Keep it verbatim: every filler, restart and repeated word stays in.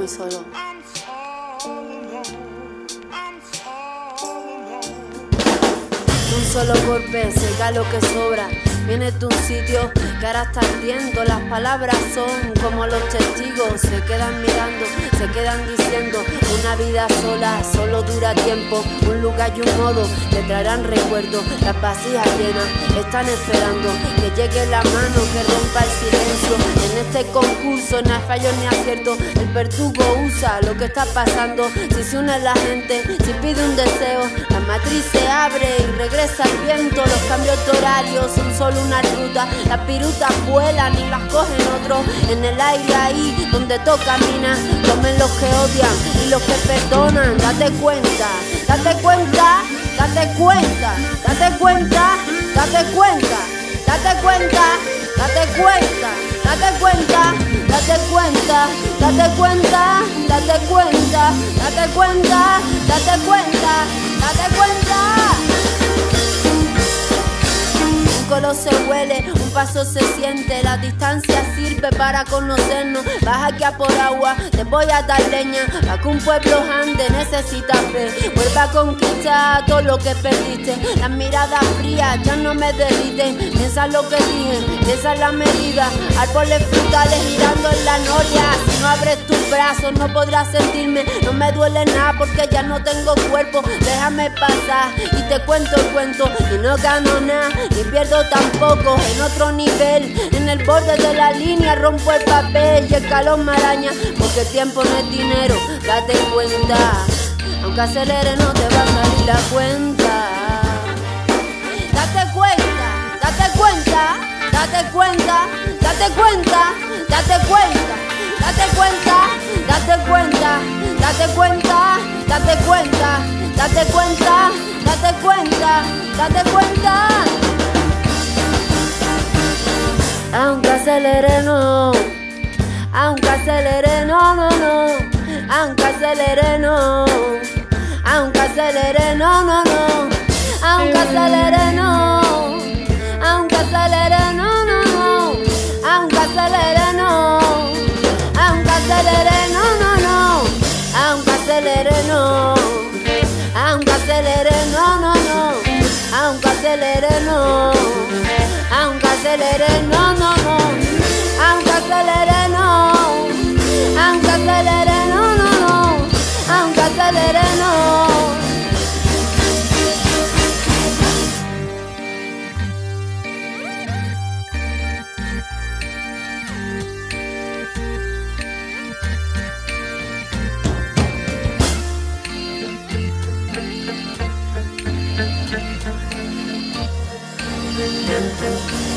muy solo. Un solo golpe seca lo que sobra. Vienes de un sitio que ahora está ardiendo. Las palabras son como los testigos. Se quedan mirando, se quedan diciendo. Una vida sola solo dura tiempo. Un lugar y un modo te traerán recuerdos. Las vasijas llenas están esperando que llegue la mano que rompa el silencio. En este concurso no hay fallos ni aciertos. El verdugo usa lo que está pasando. Si se une la gente, si pide un deseo, la matriz se abre y regresa el viento. Los cambios de horario son solo una ruta. Las pirutas vuelan y las cogen otros. En el aire ahí donde tú caminas, comen los que odian y los que perdonan. Date cuenta, date cuenta, date cuenta, date cuenta, date cuenta, date cuenta, date cuenta, date cuenta, date cuenta, date cuenta, date cuenta, date cuenta, date cuenta, date cuenta. Un color se huele, un paso se siente, la distancia sirve para conocernos. Vas aquí a por agua, te voy a dar leña, para que un pueblo ande necesita fe. Vuelve a conquistar todo lo que perdiste. Las miradas frías ya no me derriten. Piensa lo que dije, esa es la medida. Árboles frutales girando en la noria. Si no abres tus brazos no podrás sentirme. No me duele nada porque ya no tengo cuerpo. Déjame pasar y te cuento el cuento. Y no gano nada, ni pierdo tampoco. En otro nivel, en el borde de la línea rompo el papel y el calor me araña. Porque tiempo no es dinero, date cuenta. Aunque acelere no te va a salir la cuenta. Date cuenta, date cuenta, date cuenta, date cuenta, date cuenta, date cuenta, date cuenta, date cuenta, date cuenta, date cuenta, date cuenta, date cuenta. Aunque acelere no, aunque acelere no, no, no, aunque acelere no, aunque acelere no, no, no, aunque acelere no, aunque acelere no, no, no, aunque acelere no, aunque acelere no, no, no, aunque acelere no, aunque acelere no, no, no, aunque acelere no, aunque acelere no, no, no, aunque acelere no, aunque acelere no, no, no, aunque acelere no. Thank you.